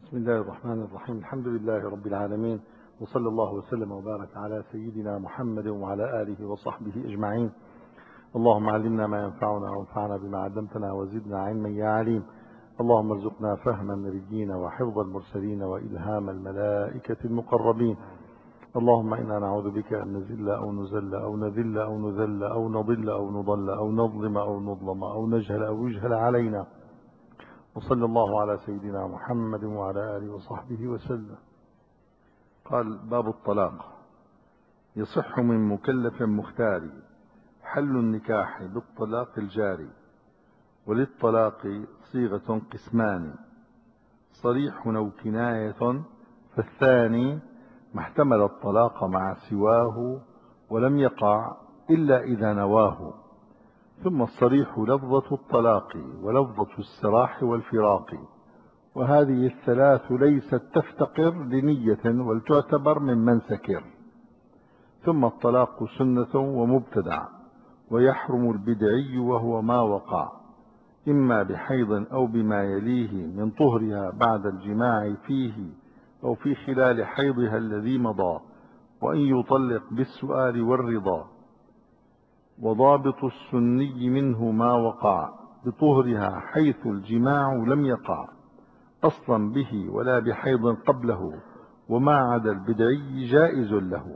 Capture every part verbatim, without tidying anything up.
بسم الله الرحمن الرحيم. الحمد لله رب العالمين، وصلى الله وسلم وبارك على سيدنا محمد وعلى آله وصحبه أجمعين. اللهم علمنا ما ينفعنا وانفعنا بما علمتنا وزدنا علما يا عليم. اللهم ارزقنا فهم النبيين وحفظ المرسلين وإلهام الملائكة المقربين. اللهم إنا نعوذ بك أن نزل أو نزل أو نذل أو نذل أو نضل أو نضل أو نظلم أو نظلم أو نجهل أو يجهل علينا. وصلى الله على سيدنا محمد وعلى آله وصحبه وسلم. قال: باب الطلاق. يصح من مكلف مختار حل النكاح بالطلاق الجاري. وللطلاق صيغة قسمان: صريح أو كناية، فالثاني ما احتمل الطلاق مع سواه ولم يقع إلا إذا نواه. ثم الصريح لفظة الطلاق ولفظة السراح والفراق، وهذه الثلاث ليست تفتقر لنية ولتعتبر ممن سكر. ثم الطلاق سنة ومبتدع، ويحرم البدعي وهو ما وقع، إما بحيض أو بما يليه من طهرها بعد الجماع فيه أو في خلال حيضها الذي مضى، وأن يطلق بالسؤال والرضا. وضابط السني منه ما وقع بطهرها حيث الجماع لم يقع أصلا به ولا بحيض قبله، وما عدا البدعي جائز له.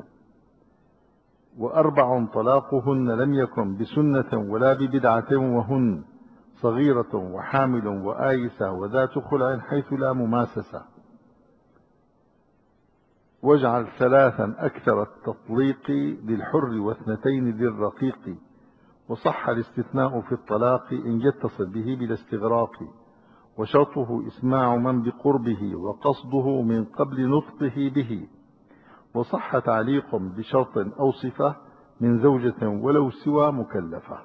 وأربع طلاقهن لم يكن بسنة ولا ببدعة، وهن صغيرة وحامل وآيسة وذات خلع حيث لا مماسسة. واجعل ثلاثا أكثر التطليق للحر واثنتين للرقيق. وصح الاستثناء في الطلاق إن يتصل به بلا استغراق، وشرطه إسماع من بقربه وقصده من قبل نطقه به. وصح تعليق بشرط أو صفة من زوجة ولو سوى مكلفة.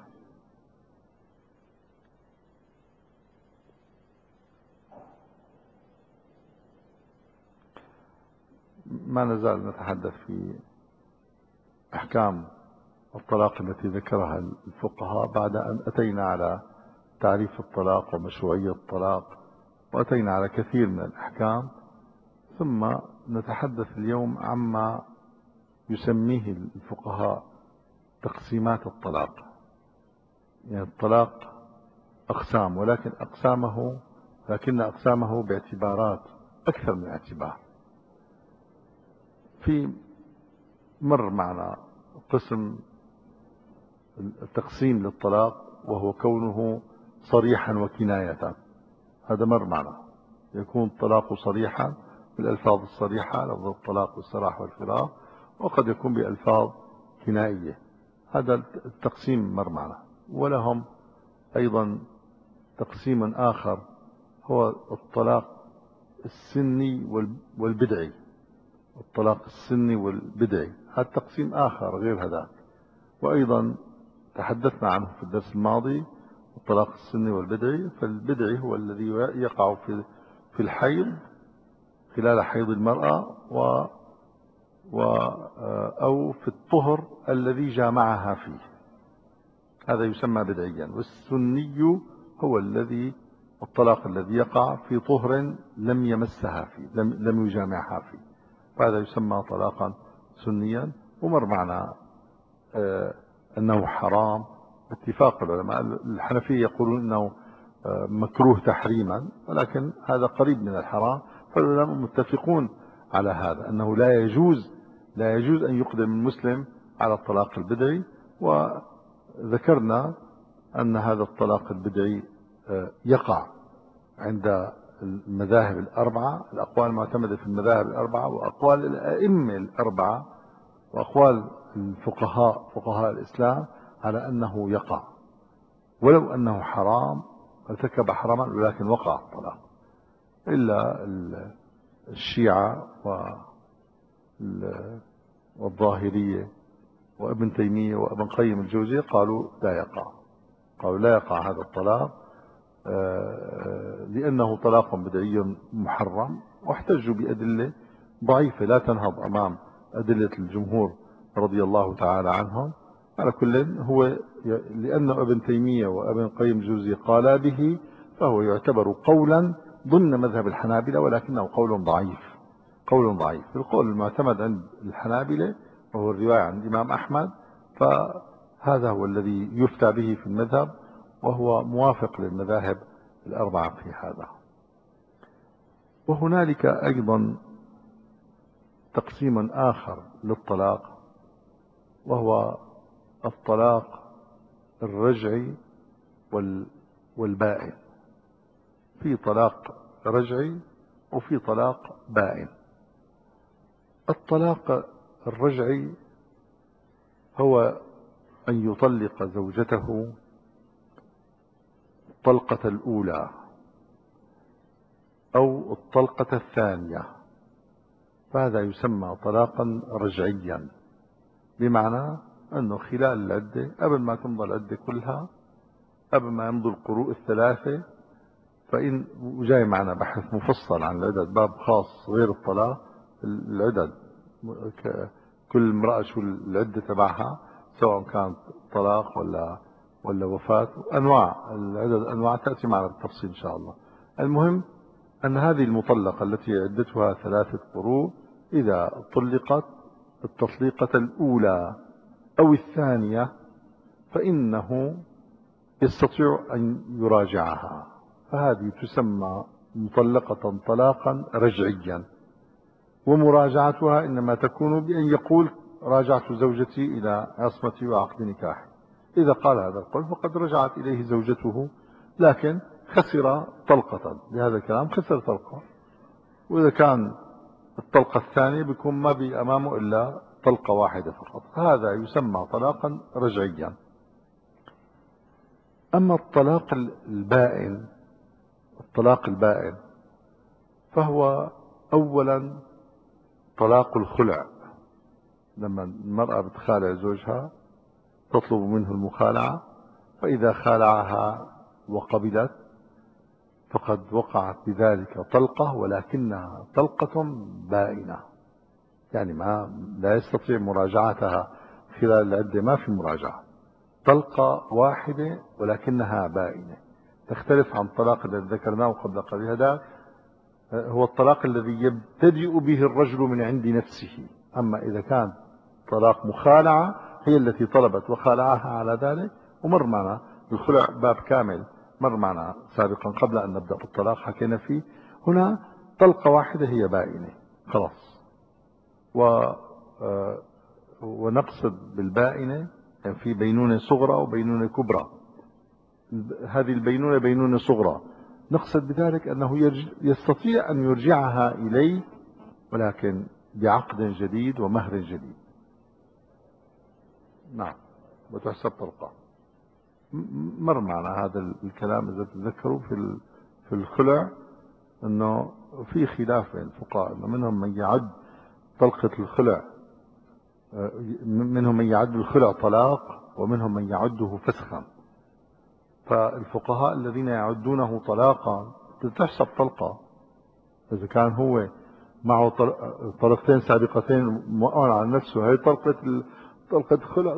ما نزال نتحدث في أحكام الطلاق التي ذكرها الفقهاء بعد أن أتينا على تعريف الطلاق ومشروعية الطلاق، وأتينا على كثير من الأحكام. ثم نتحدث اليوم عما يسميه الفقهاء تقسيمات الطلاق. يعني الطلاق أقسام، ولكن أقسامه لكن أقسامه باعتبارات أكثر من اعتبار. في مر معنا قسم التقسيم للطلاق وهو كونه صريحا وكناية. هذا مر معنا، يكون الطلاق صريحا بالألفاظ الصريحة لفظ الطلاق والسراح والفراق، وقد يكون بألفاظ كنائية. هذا التقسيم مر معنا. ولهم أيضا تقسيم آخر هو الطلاق السني والبدعي. الطلاق السني والبدعي هذا تقسيم آخر غير هذا، وأيضا تحدثنا عنه في الدرس الماضي. الطلاق السني والبدعي، فالبدعي هو الذي يقع في في الحيض خلال حيض المرأة و, و أو في الطهر الذي جامعها فيه، هذا يسمى بدعيا. والسني هو الذي الطلاق الذي يقع في طهر لم يمسها فيه، لم, لم يجامعها فيه، فهذا يسمى طلاقا سنيا. ومر معنا آه أنه حرام باتفاق العلماء. الحنفية يقولون أنه آه مكروه تحريما، ولكن هذا قريب من الحرام. فالعلماء متفقون على هذا، أنه لا يجوز لا يجوز أن يقدم المسلم على الطلاق البدعي. وذكرنا أن هذا الطلاق البدعي آه يقع عند المذاهب الأربعة، الأقوال المعتمدة في المذاهب الأربعة، وأقوال الأئمة الأربعة، وأقوال الفقهاء فقهاء الإسلام على أنه يقع، ولو أنه حرام ارتكب حراما ولكن وقع الطلاق. إلا الشيعة والظاهرية وابن تيمية وابن قيم الجوزية قالوا لا يقع، قالوا لا يقع هذا الطلاق لأنه طلاق بدعي محرم، واحتجوا بأدلة ضعيفة لا تنهض أمام أدلة الجمهور رضي الله تعالى عنهم. على كل هو لأن ابن تيمية وابن قيم الجوزية قالا به، فهو يعتبر قولا ضمن مذهب الحنابلة، ولكنه قول ضعيف، قول ضعيف. القول المعتمد عند الحنابلة وهو الرواية عن الإمام أحمد، فهذا هو الذي يفتى به في المذهب، وهو موافق للمذاهب الأربعة في هذا. وهنالك أيضا تقسيم آخر للطلاق، وهو الطلاق الرجعي والبائن. في طلاق رجعي وفي طلاق بائن. الطلاق الرجعي هو أن يطلق زوجته الطلقة الأولى أو الطلقة الثانية، فهذا يسمى طلاقا رجعيا، بمعنى أنه خلال العدة، قبل ما تمضى العدة كلها، قبل ما يمضي القروء الثلاثة، فإن وجاي معنا بحث مفصل عن العدد، باب خاص غير الطلاق، العدد كل امرأة شو العدة تبعها، سواء كانت طلاق ولا ولا وفاة، أنواع العدد، أنواع تأتي معنا بالتفصيل إن شاء الله. المهم أن هذه المطلقة التي عدتها ثلاثة قروء، إذا طلقت التطليقة الأولى أو الثانية فإنه يستطيع أن يراجعها، فهذه تسمى مطلقة طلاقا رجعيا. ومراجعتها إنما تكون بأن يقول راجعت زوجتي إلى عصمتي وعقد نكاحي. إذا قال هذا القول فقد رجعت إليه زوجته، لكن خسر طلقة، بهذا الكلام خسر طلقة. وإذا كان الطلقة الثانية بيكون ما بي أمامه إلا طلقة واحدة فقط، هذا يسمى طلاقا رجعيا. أما الطلاق البائن، الطلاق البائن فهو أولا طلاق الخلع، لما المرأة بتخالع زوجها تطلب منه المخالعة، فإذا خالعها وقبلت فقد وقعت بذلك طلقة، ولكنها طلقة بائنة، يعني ما لا يستطيع مراجعتها خلال العدة، ما في مراجعة، طلقة واحدة ولكنها بائنة، تختلف عن الطلاق الذي ذكرناه قبل قليل. هذا هو الطلاق الذي يبتدئ به الرجل من عند نفسه. أما إذا كان طلاق مخالعة هي التي طلبت وخالعها على ذلك، ومر معنا الخلع باب كامل، مر معنا سابقا قبل أن نبدأ في الطلاق حكينا فيه. هنا طلقة واحدة هي بائنة خلاص. و ونقصد بالبائنة يعني في بينونة صغرى وبينونة كبرى. هذه البينونة بينونة صغرى، نقصد بذلك أنه يستطيع أن يرجعها إليه، ولكن بعقد جديد ومهر جديد. نعم، وتحسب طلقة. مر معنا هذا الكلام إذا تذكروا في في الخلع، أنه في خلاف بين الفقهاء، أنه منهم من يعد طلقة الخلع، منهم من يعد الخلع طلاق ومنهم من يعده فسخا. فالفقهاء الذين يعدونه طلاقا تحسب طلقة، إذا كان هو معه طلقتين سابقتين مؤون على نفسه، هي طلقة طلقة خلع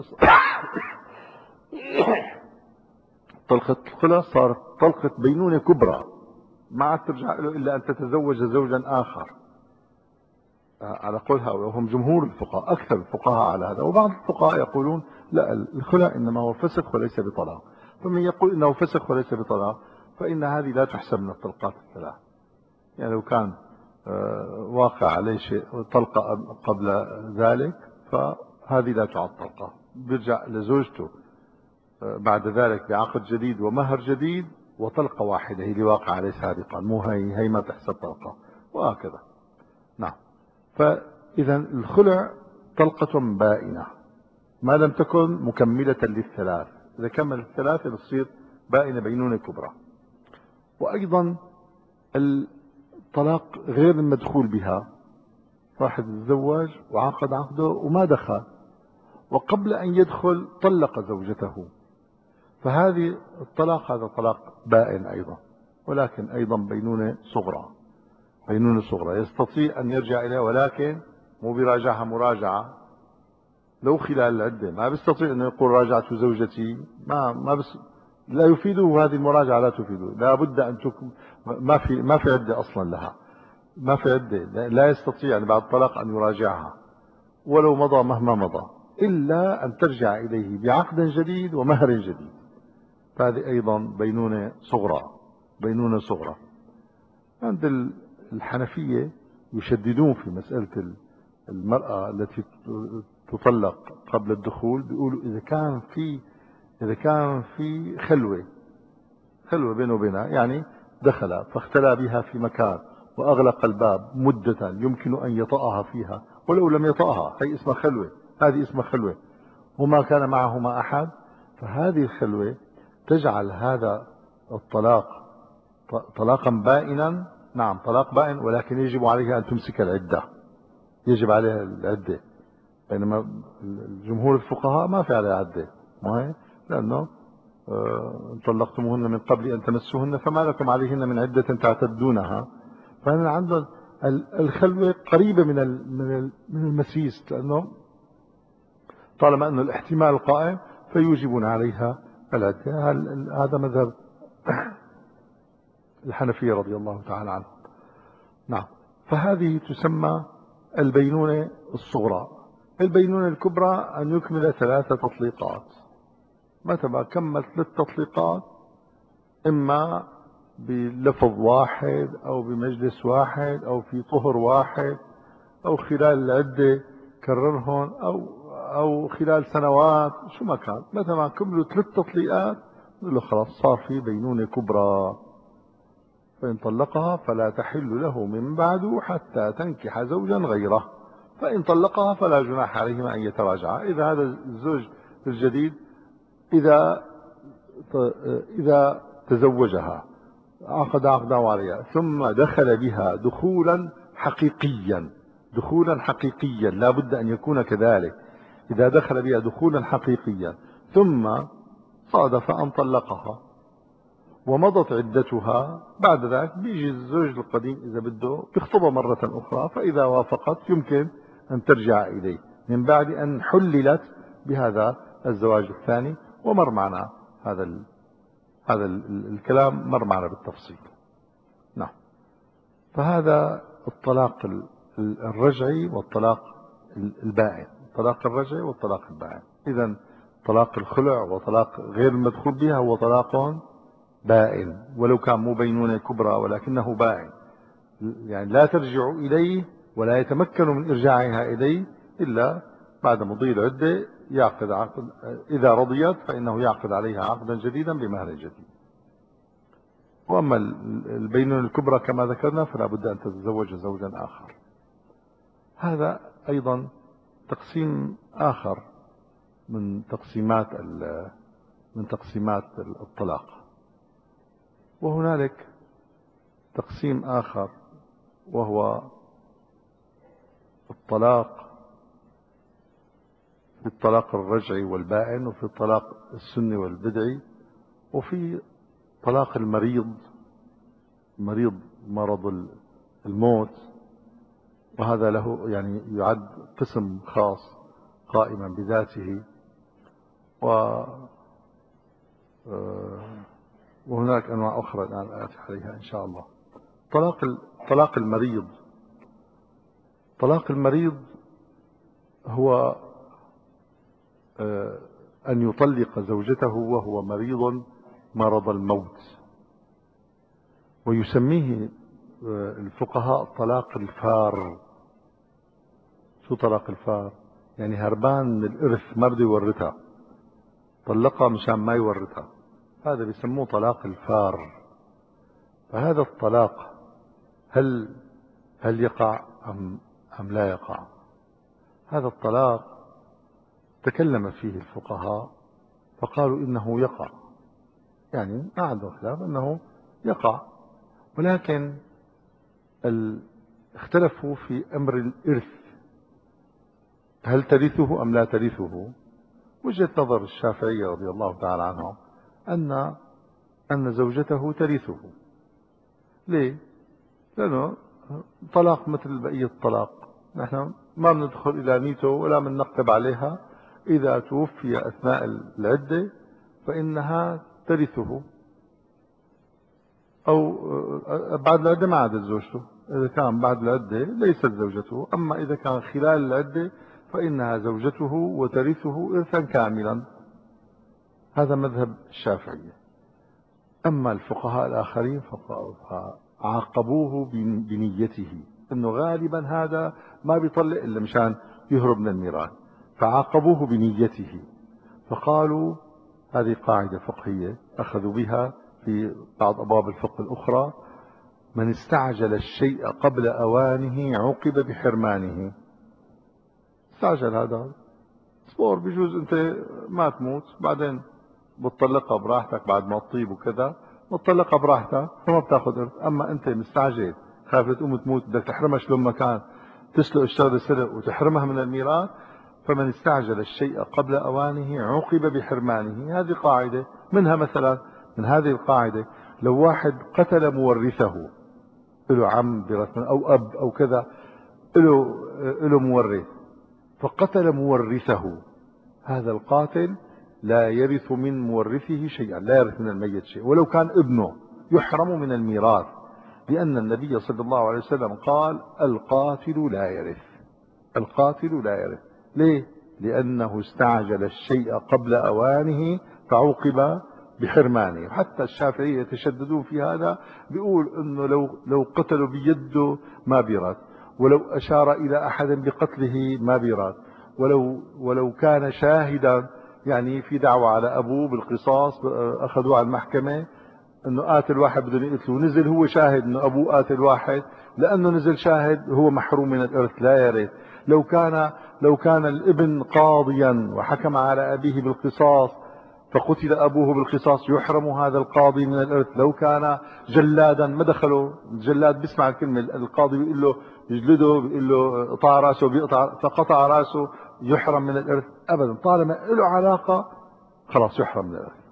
طلقة الخلع صارت طلقة بينونة كبرى، ما عاد ترجع له إلا أن تتزوج زوجا آخر، على قول هؤلاء وهم جمهور الفقهاء، أكثر الفقهاء على هذا. وبعض الفقهاء يقولون لا، الخلع إنما هو فسخ وليس بطلاق. فمن يقول إنه فسخ وليس بطلاق فإن هذه لا تحسب من الطلقات الثلاث. يعني لو كان واقع عليه شيء طلقة قبل ذلك فهذه لا تعد طلقة، بيرجع لزوجته بعد ذلك بعقد جديد ومهر جديد وطلقة واحدة هي اللي واقع عليه سابقا، مو هي هي ما تحسب طلقة، وهكذا. نعم. فإذا الخلع طلقة بائنة ما لم تكن مكملة للثلاث، إذا كمل الثلاثة بتصير بائنة بينونة كبرى. وأيضا الطلاق غير المدخول بها، واحد تزوج وعقد عقده وما دخل، وقبل أن يدخل طلق زوجته، فهذه الطلاق هذا طلاق بائن أيضا، ولكن أيضا بينونة صغرى، بينونة صغرى يستطيع أن يرجع إليها، ولكن مو بيراجعها مراجعة. لو خلال العدة ما بيستطيع أن يقول راجعت زوجتي، ما ما بس لا يفيده، هذه المراجعة لا تفيده، لا بد أن تكون ما في ما في عدة أصلا لها، ما في عدة، لا يستطيع يعني بعد الطلاق أن يراجعها ولو مضى مهما مضى، إلا أن ترجع إليه بعقد جديد ومهر جديد. فهذه أيضا بينونة صغرى، بينونة صغرى. عند الحنفية يشددون في مسألة المرأة التي تطلق قبل الدخول، بيقولوا إذا كان في إذا كان في خلوة خلوة بينه وبينها، يعني دخل فاختلى بها في مكان وأغلق الباب مدة يمكن أن يطأها فيها، ولو لم يطأها هي اسمها خلوة، هذه اسمها خلوة، وما كان معهما أحد، فهذه الخلوة تجعل هذا الطلاق طلاقا بائنا. نعم طلاق بائن، ولكن يجب عليها أن تمسك العدة، يجب عليها العدة، بينما جمهور الفقهاء ما في عليها عدة، ما هي لأنه آه طلقتموهن من قبل أن تمسوهن فما لكم عليهن من عدة تعتدونها. فأنا عندنا الخلوة قريبة من من من المسيس، لأنه طالما أن الاحتمال قائم فيوجبون عليها العدة. هذا مذهب الحنفية رضي الله تعالى عنه. نعم. فهذه تسمى البينونة الصغرى. البينونة الكبرى أن يكمل ثلاثة تطليقات، متى ما كمل ثلاث تطليقات، إما بلفظ واحد أو بمجلس واحد أو في طهر واحد أو خلال العدة كررهن أو أو خلال سنوات، شو ما كان، متى ما كملوا ثلاث تطليقات نقول له خلاص صار في بينونة كبرى. فإن طلقها فلا تحل له من بعد حتى تنكح زوجا غيره، فإن طلقها فلا جناح عليهما أن يتراجعا. إذا هذا الزوج الجديد إذا إذا تزوجها عقد عقدا واريا ثم دخل بها دخولا حقيقيا، دخولا حقيقيا لا بد أن يكون كذلك، إذا دخل بها دخولا حقيقيا ثم صادف أن طلقها ومضت عدتها، بعد ذلك بيجي الزوج القديم إذا بده بيخطبها مرة أخرى، فإذا وافقت يمكن أن ترجع إليه من بعد أن حللت بهذا الزواج الثاني. ومر معنا هذا ال... هذا ال... الكلام مر معنا بالتفصيل. نعم. فهذا الطلاق الرجعي والطلاق البائن، الطلاق الرجعي والطلاق البائن. إذن طلاق الخلع وطلاق غير المدخول بها هو طلاق بائن، ولو كان مو بينونة كبرى ولكنه بائن، يعني لا ترجع إليه ولا يتمكن من إرجاعها إليه إلا بعد مضي العدة، يعقد عقد، إذا رضيت فإنه يعقد عليها عقدا جديدا بمهر جديد. وأما البينونة الكبرى كما ذكرنا فلا بد أن تتزوج زوجا آخر. هذا أيضا تقسيم آخر من تقسيمات من تقسيمات الطلاق. وهنالك تقسيم آخر وهو الطلاق في الطلاق الرجعي والبائن، وفي الطلاق السني والبدعي، وفي طلاق المريض، مريض مرض الموت، وهذا له يعني يعد قسم خاص قائما بذاته. و وهناك أنواع أخرى الآن آتي عليها إن شاء الله. طلاق طلاق المريض، طلاق المريض هو أن يطلق زوجته وهو مريض مرض الموت، ويسميه الفقهاء طلاق الفار. شو طلاق الفار؟ يعني هربان من الإرث، ما بده يورثها، طلقها مشان ما يورثها، هذا بيسموه طلاق الفار. فهذا الطلاق هل هل يقع أم أم لا يقع؟ هذا الطلاق تكلم فيه الفقهاء فقالوا إنه يقع، يعني ما عندهم خلاف أنه يقع، ولكن اختلفوا في أمر الإرث، هل ترثه أم لا ترثه؟ وجهة نظر الشافعية رضي الله تعالى عنهم أن أن زوجته ترثه. ليه؟ لأنه طلاق مثل بقية الطلاق، نحن ما بندخل إلى نيته ولا بننقب عليها، إذا توفي أثناء العدة فإنها ترثه، أو بعد العدة ما عادت زوجته. إذا كان بعد العدة ليست زوجته، أما إذا كان خلال العدة فإنها زوجته وترثه إرثا كاملا. هذا مذهب الشافعية. أما الفقهاء الآخرين فعاقبوه بنيته، إنه غالبا هذا ما بيطلق إلا مشان يهرب من الميراث، فعاقبوه بنيته. فقالوا هذه قاعدة فقهية أخذوا بها في بعض أبواب الفقه الأخرى: من استعجل الشيء قبل أوانه عوقب بحرمانه. استعجل هذا صور، بيجوز أنت ما تموت بعدين بتطلقها براحتك بعد ما تطيب وكذا، بتطلقها براحتك فما بتاخذ إرث. أما أنت مستعجل خايف تقوم تموت، بدك تحرمها شلون ما كان، تسلق الشغله سلق وتحرمها من الميراث. فمن استعجل الشيء قبل أوانه عوقب بحرمانه. هذه قاعدة. منها مثلا من هذه القاعدة لو واحد قتل مورثه، له عم برسم أو أب أو كذا، له له مورث، فقتل مورثه، هذا القاتل لا يرث من مورثه شيئا، لا يرث من الميت شيء، ولو كان ابنه يحرم من الميراث، لأن النبي صلى الله عليه وسلم قال: القاتل لا يرث. القاتل لا يرث. ليه؟ لأنه استعجل الشيء قبل أوانه فعوقب بحرمانه. حتى الشافعية يتشددون في هذا، بيقول انه لو لو قتلوا بيده ما بيرث، ولو اشار الى احد بقتله ما بيرث، ولو ولو كان شاهدا، يعني في دعوة على ابوه بالقصاص اخذوه على المحكمة انه قاتل واحد بدهم يقتلوه، نزل هو شاهد انه ابوه قاتل واحد، لانه نزل شاهد هو محروم من الارث لا يرث. لو كان لو كان الابن قاضيا وحكم على ابيه بالقصاص فقتل ابوه بالقصاص يحرم هذا القاضي من الارث. لو كان جلادا، ما دخلوا الجلاد، بيسمع الكلمه القاضي بيقول له يجلده، بيقول له قطع راسه، بيقطع فقطع راسه، يحرم من الارث ابدا، طالما له علاقه خلاص يحرم من الارث.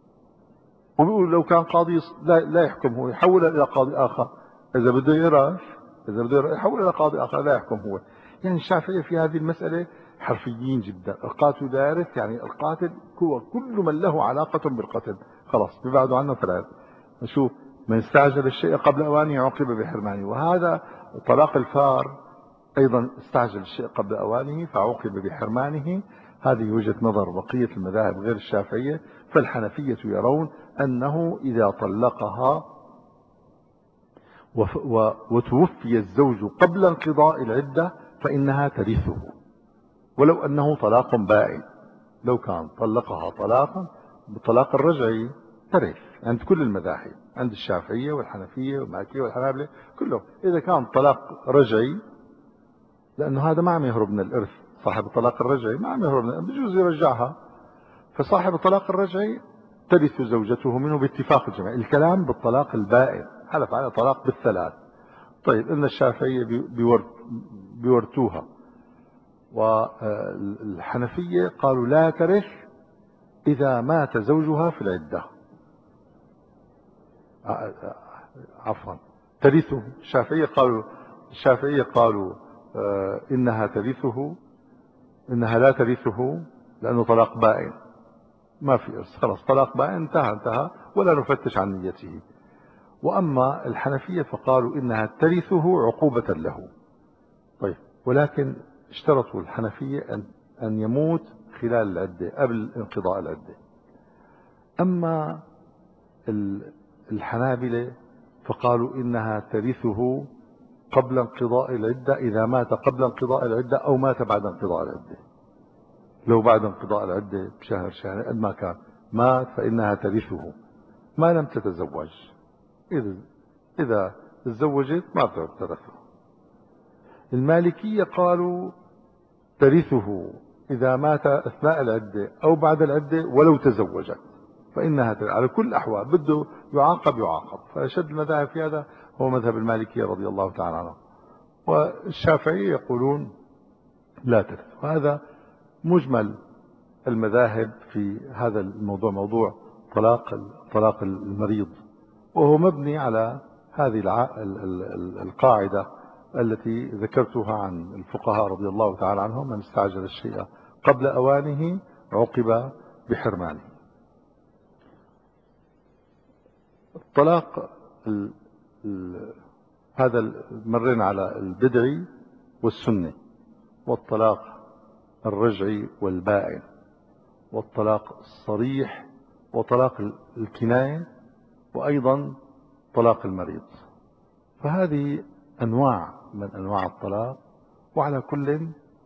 وبيقول لو كان قاضي لا, لا يحكم هو، يحول الى قاضي اخر، اذا بده يرث اذا بده يرث يحول الى قاضي اخر لا يحكم هو. يعني الشافعيه في هذه المساله حرفيين جدا. القاتل لا يرث، يعني القاتل هو كل من له علاقه بالقتل خلاص بيبعدوا عنه فلا يرث. نشوف: من استعجل الشيء قبل اوانه عوقب بحرمانه. وهذا طلاق الفار ايضا استعجل الشيء قبل اوانه فعوقب بحرمانه. هذه وجهة نظر بقية المذاهب غير الشافعية. فالحنفية يرون أنه إذا طلقها وتوفي الزوج قبل انقضاء العدة فإنها ترثه، ولو أنه طلاق بائن. لو كان طلقها طلاقا بالطلاق الرجعي ترث عند كل المذاهب، عند الشافعية والحنفية والمالكية والحنابلة كلهم. إذا كان طلاق رجعي، لأنه هذا ما عم يهرب من الإرث، صاحب الطلاق الرجعي ما عم يهرب من الإرث، بجوز يرجعها، فصاحب الطلاق الرجعي ترث زوجته منه باتفاق الجميع. الكلام بالطلاق البائن، حلف على طلاق بالثلاث. طيب إن الشافعية بيورثوها، والحنفية قالوا لا ترث إذا مات زوجها في العدة. عفوا ترثه. الشافعية قالوا الشافعية قالوا إنها ترثه، إنها لا ترثه لأنه طلاق بائن ما في إرث، خلاص طلاق بائن انتهى انتهى ولا نفتش عن نيته. وأما الحنفية فقالوا إنها ترثه عقوبة له. طيب، ولكن اشترطوا الحنفية أن أن يموت خلال العدة قبل انقضاء العدة. أما الحنابلة فقالوا إنها ترثه قبل انقضاء العدة إذا مات قبل انقضاء العدة أو مات بعد انقضاء العدة. لو بعد انقضاء العدة بشهر شهر قد ما كان مات فإنها ترثه ما لم تتزوج. إذا إذا تزوجت ما بترثه. المالكية قالوا ترثه إذا مات أثناء العدة أو بعد العدة ولو تزوجت فإنها ترث. على كل الأحوال بده يعاقب يعاقب. فأشد المذاهب في هذا هو مذهب المالكية رضي الله تعالى عنه. والشافعية يقولون لا ترث. وهذا مجمل المذاهب في هذا الموضوع، موضوع طلاق طلاق المريض، وهو مبني على هذه القاعدة التي ذكرتها عن الفقهاء رضي الله تعالى عنهم: من استعجل الشيء قبل أوانه عوقب بحرمانه. طلاق ال ال هذا مرينا على البدعي والسني، والطلاق الرجعي والبائن، والطلاق الصريح، وطلاق الكناية، وأيضا طلاق المريض. فهذه أنواع من أنواع الطلاق. وعلى كل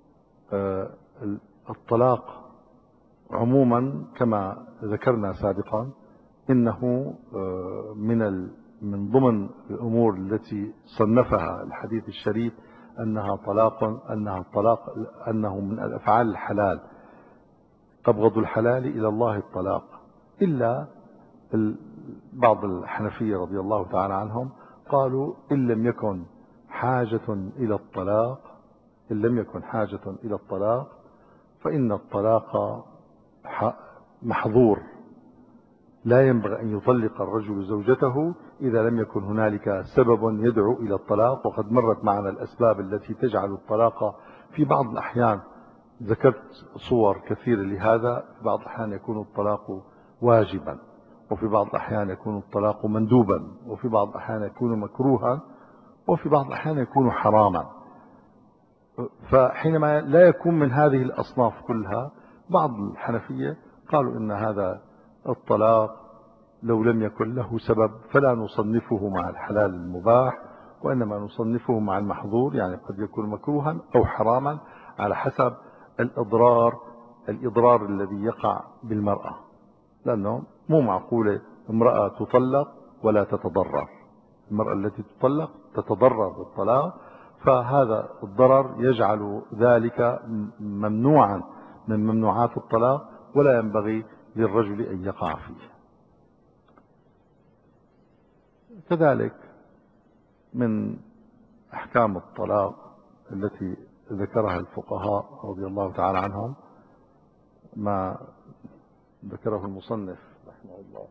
الطلاق عموما كما ذكرنا سابقا إنه من من ضمن الأمور التي صنفها الحديث الشريف أنها طلاق أنها طلاق أنه من الأفعال الحلال، أبغض الحلال إلى الله الطلاق، إلا بعض الحنفية رضي الله تعالى عنهم قالوا إن لم يكن حاجة إلى الطلاق إن لم يكن حاجة إلى الطلاق فإن الطلاق محظور، لا ينبغي أن يطلق الرجل زوجته إذا لم يكن هنالك سبب يدعو إلى الطلاق. وقد مرت معنا الأسباب التي تجعل الطلاق في بعض الأحيان، ذكرت صور كثيرة لهذا. في بعض الأحيان يكون الطلاق واجبا، وفي بعض الأحيان يكون الطلاق مندوبا، وفي بعض الأحيان يكون مكروها، وفي بعض الأحيان يكون حراما. فحينما لا يكون من هذه الأصناف كلها، بعض الحنفية قالوا إن هذا الطلاق لو لم يكن له سبب فلا نصنفه مع الحلال المباح، وإنما نصنفه مع المحظور، يعني قد يكون مكروها أو حراما على حسب الإضرار الإضرار الذي يقع بالمرأة، لأنه مو معقولة امرأة تطلق ولا تتضرر. المرأة التي تطلق تتضرر بالطلاق، فهذا الضرر يجعل ذلك ممنوعا من ممنوعات الطلاق، ولا ينبغي للرجل أن يقع فيه. كذلك من أحكام الطلاق التي ذكرها الفقهاء رضي الله تعالى عنهم ما ذكره المصنف رحمه الله.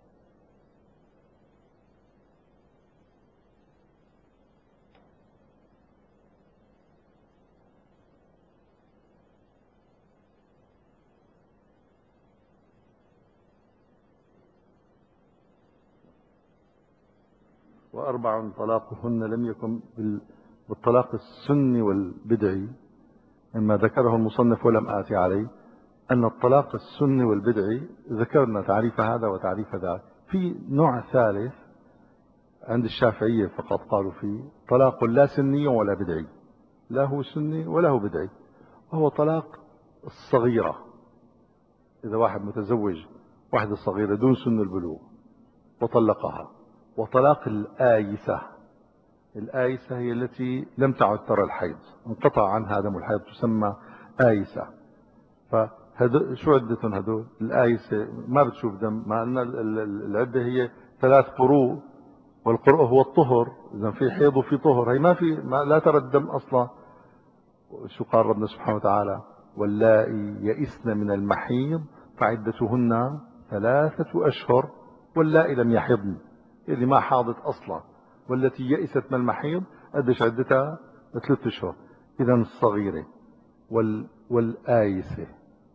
وأربع طلاقهن لم يكن بالطلاق السني والبدعي مما ذكره المصنف ولم آتي عليه، أن الطلاق السني والبدعي ذكرنا تعريف هذا وتعريف ذاك. في نوع ثالث عند الشافعية فقط قالوا فيه طلاق لا سني ولا بدعي، لا هو سني ولا هو بدعي، وهو طلاق الصغيرة. إذا واحد متزوج واحدة صغيرة دون سن البلوغ وطلقها. وطلاق الآيسة، الآيسة هي التي لم تعد ترى الحيض، انقطع عنها دم الحيض، تسمى آيسة. فهدو شو عدتهم هدول؟ الآيسة ما بتشوف دم، مع أن العدة هي ثلاث قروء، والقروء هو الطهر. إذا في حيض وفي طهر، هي ما في ما لا ترى الدم أصلا. شو قال ربنا سبحانه وتعالى؟ واللائي يئسن من المحيض فعدتهن ثلاثة أشهر واللائي لم يحضن، اللي ما حاضت أصلا. والتي يئست من المحيض قدش عدتها؟ ثلاثة أشهر. إذا الصغيرة وال والآيسة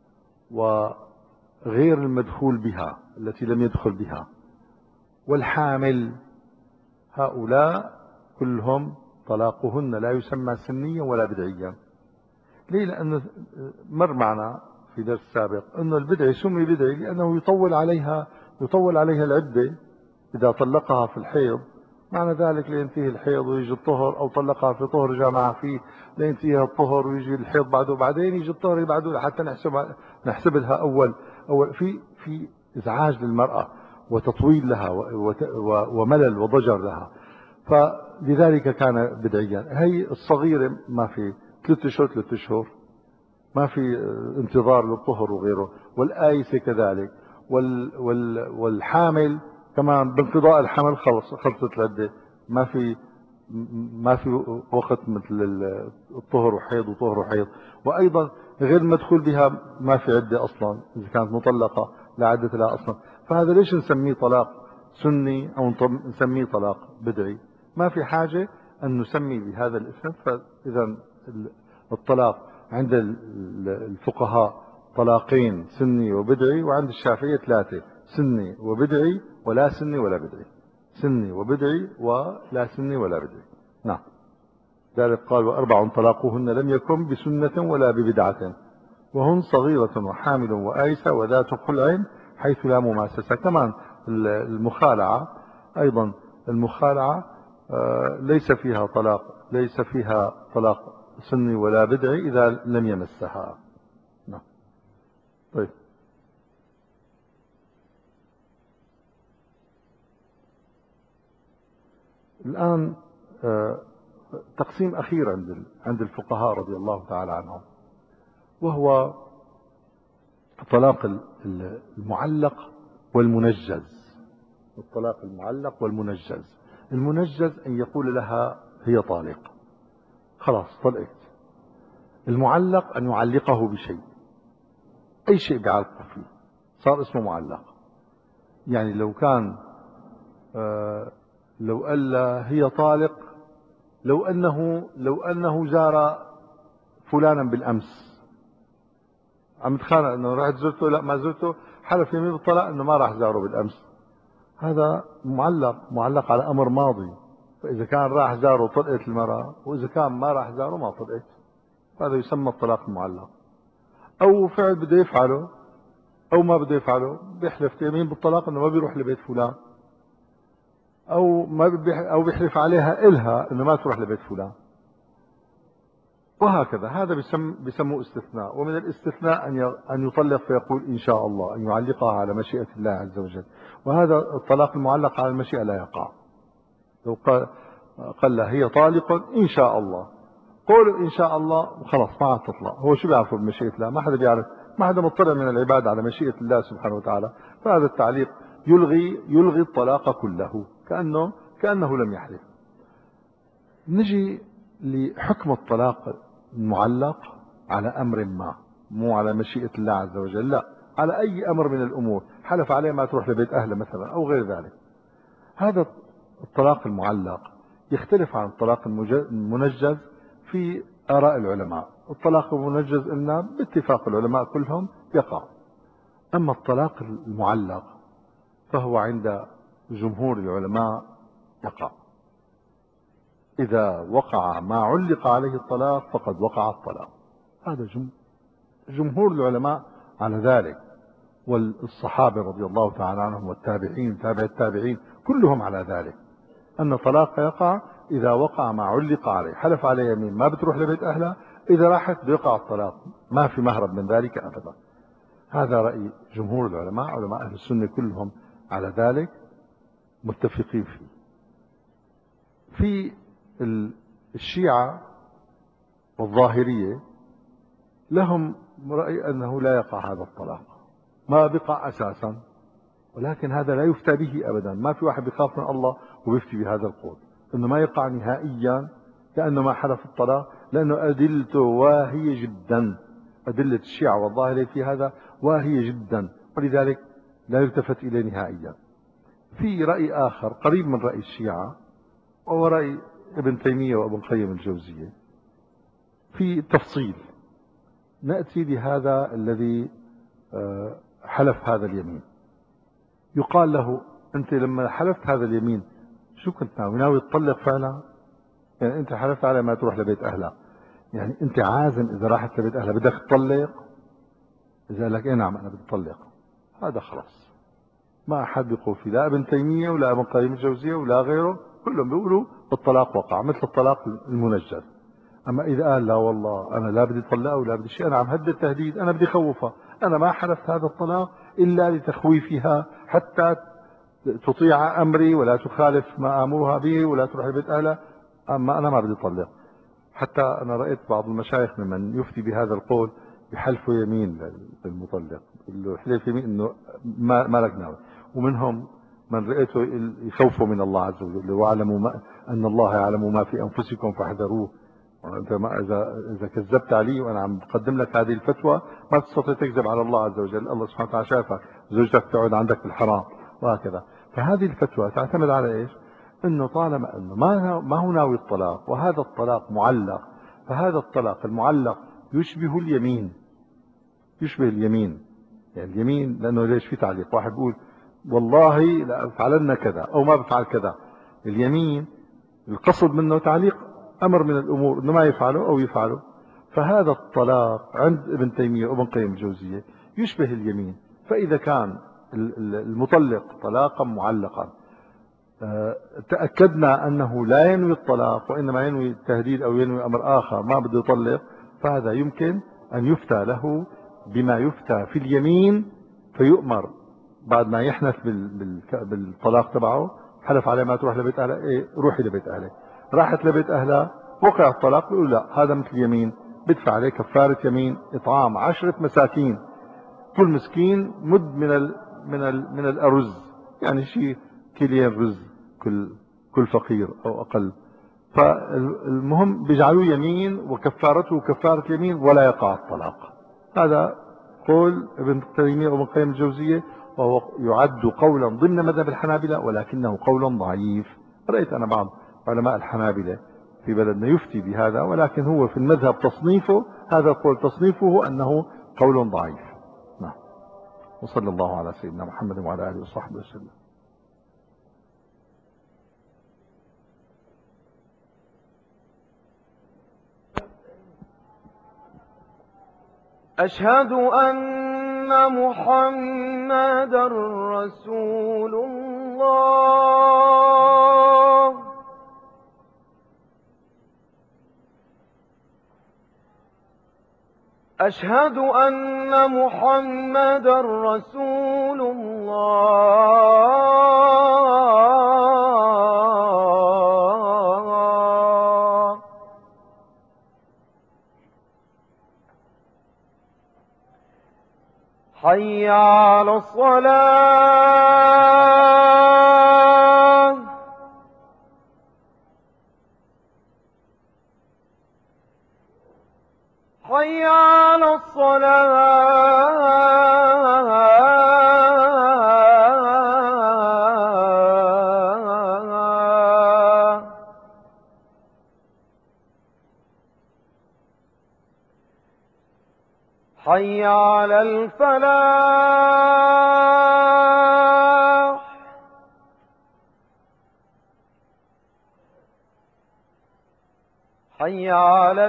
وغير المدخول بها التي لم يدخل بها والحامل، هؤلاء كلهم طلاقهن لا يسمى سنيا ولا بدعيا. ليه؟ لأنه مر معنا في درس سابق أنه البدعي سمي بدعي لأنه يطول عليها يطول عليها العدة. إذا طلقها في الحيض معنى ذلك لينتهي الحيض ويجي الطهر، أو طلقها في طهر جامعة فيه لينتهي الطهر ويجي الحيض بعده، بعدين يجي الطهر بعده، حتى نحسبها نحسب لها أول أول في في إزعاج للمرأة وتطويل لها وملل وضجر لها. فلذلك كان بدعيا. هي الصغيرة ما في ثلاثة أشهر ثلاثة أشهر، ما في انتظار للطهر وغيره. والآيسة كذلك، وال وال والحامل كمان بانقضاء الحمل خلص خلصت العدة، ما في ما في وقت مثل الطهر وحيض وطهر وحيض. وأيضا غير مدخول بها ما في عدة أصلا، إذا كانت مطلقة لا عدة لها أصلا. فهذا ليش نسميه طلاق سني أو نسميه طلاق بدعي؟ ما في حاجة أن نسمي بهذا الاسم. فإذا الطلاق عند الفقهاء طلاقين سني وبدعي، وعند الشافعية ثلاثة: سني وبدعي ولا سني ولا بدعي. سني وبدعي ولا سني ولا بدعي. نعم. ذلك قال وأربع طلاقهن لم يكن بسنة ولا ببدعة وهن صغيرة وحامل وآيسة وذات خلع حيث لا مماسسة. كمان المخالعة أيضا، المخالعة ليس فيها طلاق، ليس فيها طلاق سني ولا بدعي إذا لم يمسها. نعم. طيب، الآن تقسيم أخير عند عند الفقهاء رضي الله تعالى عنهم، وهو الطلاق المعلق والمنجز. الطلاق المعلق والمنجز. المنجز أن يقول لها هي طالق، خلاص طلقت. المعلق أن يعلقه بشيء، أي شيء بيعلقه فيه صار اسمه معلق. يعني لو كان آه لو قال هي طالق، لو أنه لو أنه زار فلانا بالأمس، عم تخانق أنه رحت زرته، لا ما زرته، حلف يمين بالطلاق أنه ما راح زاره بالأمس، هذا معلق، معلق على أمر ماضي. فإذا كان راح زاره طلقت المرأة، وإذا كان ما راح زاره ما طلقت. هذا يسمى الطلاق المعلق. أو فعل بده يفعله أو ما بده يفعله، بيحلف يمين بالطلاق أنه ما بيروح لبيت فلان، أو ما أو بيحلف عليها إلها أنه ما تروح لبيت فلان، وهكذا. هذا بيسم بيسموه استثناء. ومن الاستثناء أن أن يطلق فيقول إن شاء الله، أن يعلقها على مشيئة الله عز وجل. وهذا الطلاق المعلق على المشيئة لا يقع. لو قال قال لها هي طالق إن شاء الله، قولوا إن شاء الله خلاص ما عاد تطلق. هو شو بيعرفوا بمشيئة الله؟ ما حدا بيعرف، ما حدا مطلع من العباد على مشيئة الله سبحانه وتعالى. فهذا التعليق يلغي يلغي الطلاق كله، كأنه كأنه لم يحدث. نجي لحكم الطلاق المعلق على أمر ما، مو على مشيئة الله عز وجل، لا، على أي أمر من الأمور، حلف عليه ما تروح لبيت أهله مثلا أو غير ذلك. هذا الطلاق المعلق يختلف عن الطلاق المنجز في آراء العلماء. الطلاق المنجز إن باتفاق العلماء كلهم يقع. أما الطلاق المعلق فهو عند جمهور العلماء يقع. إذا وقع ما علق عليه الطلاق فقد وقع الطلاق. هذا جمهور العلماء على ذلك، والصحابة رضي الله تعالى عنهم والتابعين تابع التابعين كلهم على ذلك، أن الطلاق يقع إذا وقع ما علق عليه. حلف عليه يمين ما بتروح لبيت أهلها، إذا راحت بيقع الطلاق، ما في مهرب من ذلك أبدا. هذا رأي جمهور العلماء، علماء أهل السنة كلهم على ذلك متفقين فيه. في الشيعة والظاهرية لهم رأي أنه لا يقع هذا الطلاق، ما بقع أساسا، ولكن هذا لا يفتى به أبدا. ما في واحد بيخاف من الله وبيفتي بهذا القول أنه ما يقع نهائيا كأنه ما حدث الطلاق، لأنه أدلته واهية جدا. أدلة الشيعة والظاهرية في هذا واهية جدا، ولذلك لا يلتفت إليه نهائيا. في رأي آخر قريب من رأي الشيعة، وهو رأي ابن تيمية وابن القيم الجوزية في تفصيل. نأتي لهذا الذي حلف هذا اليمين، يقال له أنت لما حلفت هذا اليمين شو كنت ناوي؟ ناوي تطلق فعلا؟ يعني أنت حلفت على ما تروح لبيت أهلها، يعني أنت عازم إذا راحت لبيت أهلها بدك تطلق؟ إذا قال لك إيه نعم أنا بدي أطلق، هذا خلاص ما أحد بيقول فيه، لا ابن تيمية ولا ابن قيم الجوزية ولا غيره، كلهم بيقولوا الطلاق وقع مثل الطلاق المنجز. أما إذا قال لا والله أنا لا بدي أطلقها ولا بدي شيء، أنا عم هدد تهديد، أنا بدي خوفها، أنا ما حلفت هذا الطلاق إلا لتخويفها حتى تطيع أمري ولا تخالف ما آمرها به ولا تروح لبيت أهلها، أما أنا ما بدي أطلق. حتى أنا رأيت بعض المشايخ ممن يفتي بهذا القول بحلفوا يمين للمطلق، حلف يمين إنه ما ما لك ناوي. ومنهم من رأيته يخوفوا من الله عز وجل، واعلموا ما أن الله يعلم ما في أنفسكم فاحذروه. وأنت ما إذا إذا كذبت علي وأنا عم بقدم لك هذه الفتوى ما تستطيع تكذب على الله عز وجل، الله سبحانه وتعالى شافك، زوجتك تقعد عندك في الحرام وهكذا. فهذه الفتوى تعتمد على إيش؟ إنه طالما إنه ما ما هو ناوي الطلاق، وهذا الطلاق معلق، فهذا الطلاق المعلق يشبه اليمين، يشبه اليمين. يعني اليمين لأنه ليش في تعليق؟ واحد بيقول والله لا أفعلن كذا أو ما بفعل كذا. اليمين القصد منه تعليق أمر من الأمور إنه ما يفعله أو يفعله. فهذا الطلاق عند ابن تيمية وابن قيم الجوزية يشبه اليمين. فإذا كان المطلق طلاقا معلقا تأكدنا أنه لا ينوي الطلاق وإنما ينوي التهديد أو ينوي أمر آخر ما بده يطلق، فهذا يمكن أن يفتى له بما يفتى في اليمين، فيؤمر بعد ما يحنث بالطلاق تبعه، حلف عليه ما تروح لبيت أهله، إيه روحي لبيت أهله، راحت لبيت أهلها وقع الطلاق، يقول لا هذا مثل يمين، بدفع عليه كفارة يمين إطعام عشرة مساكين، كل مسكين مد من ال من ال من الأرز، يعني شيء كيلين رز كل كل فقير أو أقل. فالمهم بيجعلوه يمين وكفارته كفارة يمين ولا يقع الطلاق. هذا قول ابن تيمية وابن قيم الجوزية، وهو يعد قولا ضمن مذهب الحنابلة ولكنه قول ضعيف. رأيت أنا بعض علماء الحنابلة في بلدنا يفتي بهذا، ولكن هو في المذهب تصنيفه هذا القول تصنيفه أنه قول ضعيف. نعم. وصلى الله على سيدنا محمد وعلى آله وصحبه وسلم. أشهد أن محمدا رسول الله. أشهد أن محمدا رسول الله. حي على الصلاة. حي على الصلاة. حي على الفلاح. حي على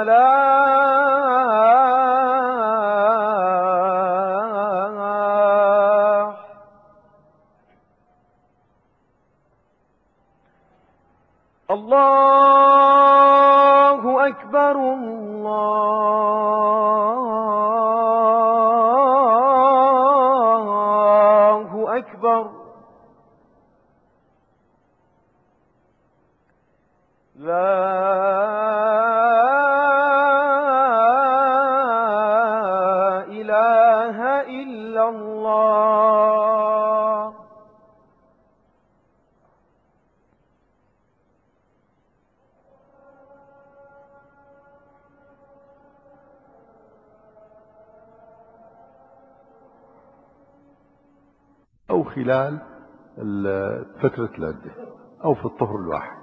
الفلاح. الله أكبر الله أكبر. لا إله إلا الله. أو خلال فترة العدة أو في الطهر الواحد.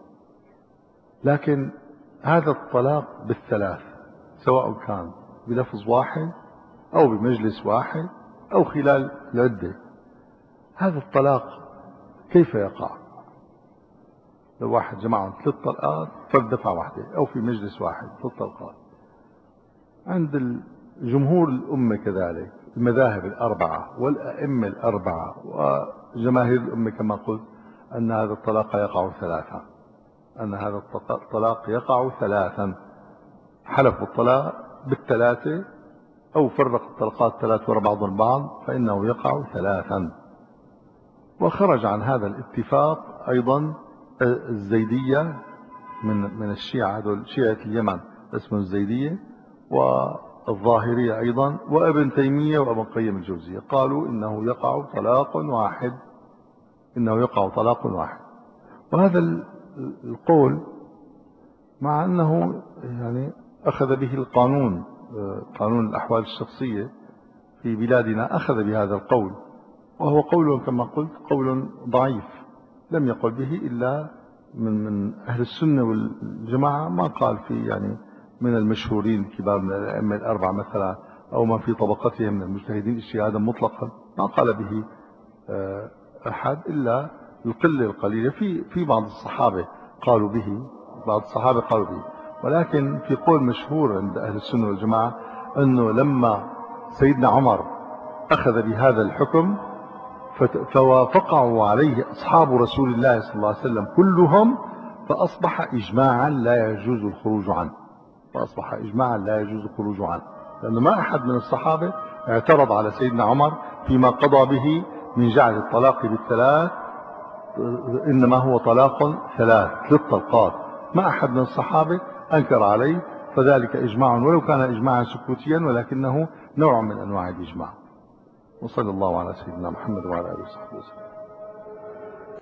لكن هذا الطلاق بالثلاث سواء كان بلفظ واحد أو بمجلس واحد أو خلال العدة، هذا الطلاق كيف يقع؟ لو واحد جمعهم ثلاث طلقات فرد دفعة واحدة أو في مجلس واحد ثلاث طلقات. عند جمهور الأمة كذلك المذاهب الأربعة والأئمة الأربعة وجماهير الأمة كما قلت أن هذا الطلاق يقع ثلاثا، أن هذا الطلاق يقع ثلاثا، حلف الطلاق بالثلاثة أو فرق الطلقات ثلاث وراء بعض البعض فإنه يقع ثلاثا. وخرج عن هذا الاتفاق أيضا الزيدية من من الشيعة، هذول شيعة اليمن اسمه الزيدية، والظاهرية أيضا، وابن تيمية وابن قيم الجوزية قالوا إنه يقع طلاق واحد، إنه يقع طلاق واحد. وهذا القول مع أنه يعني أخذ به القانون، قانون الأحوال الشخصية في بلادنا أخذ بهذا القول، وهو قول كما قلت قول ضعيف، لم يقل به إلا من من أهل السنة والجماعة، ما قال في يعني من المشهورين الكبار من الأئمة الأربعة مثلا أو ما في طبقتهم من المجتهدين اجتهادا مطلقا، ما قال به أحد إلا القلة القليلة في في بعض الصحابة قالوا به، بعض الصحابة قالوا به. ولكن في قول مشهور عند أهل السنة والجماعة أنه لما سيدنا عمر أخذ بهذا الحكم فوافقوا عليه أصحاب رسول الله صلى الله عليه وسلم كلهم، فأصبح إجماعا لا يجوز الخروج عنه، فأصبح إجماعا لا يجوز الخروج عنه، لأنه ما أحد من الصحابة اعترض على سيدنا عمر فيما قضى به من جعل الطلاق بالثلاث، إنما هو طلاق ثلاث ثلاث طلقات، ما أحد من الصحابة أنكر عليه، فذلك إجماع ولو كان إجماعا سكوتيا ولكنه نوع من أنواع الإجماع. وصلى الله على سيدنا محمد وعلى آله وصحبه وسلم.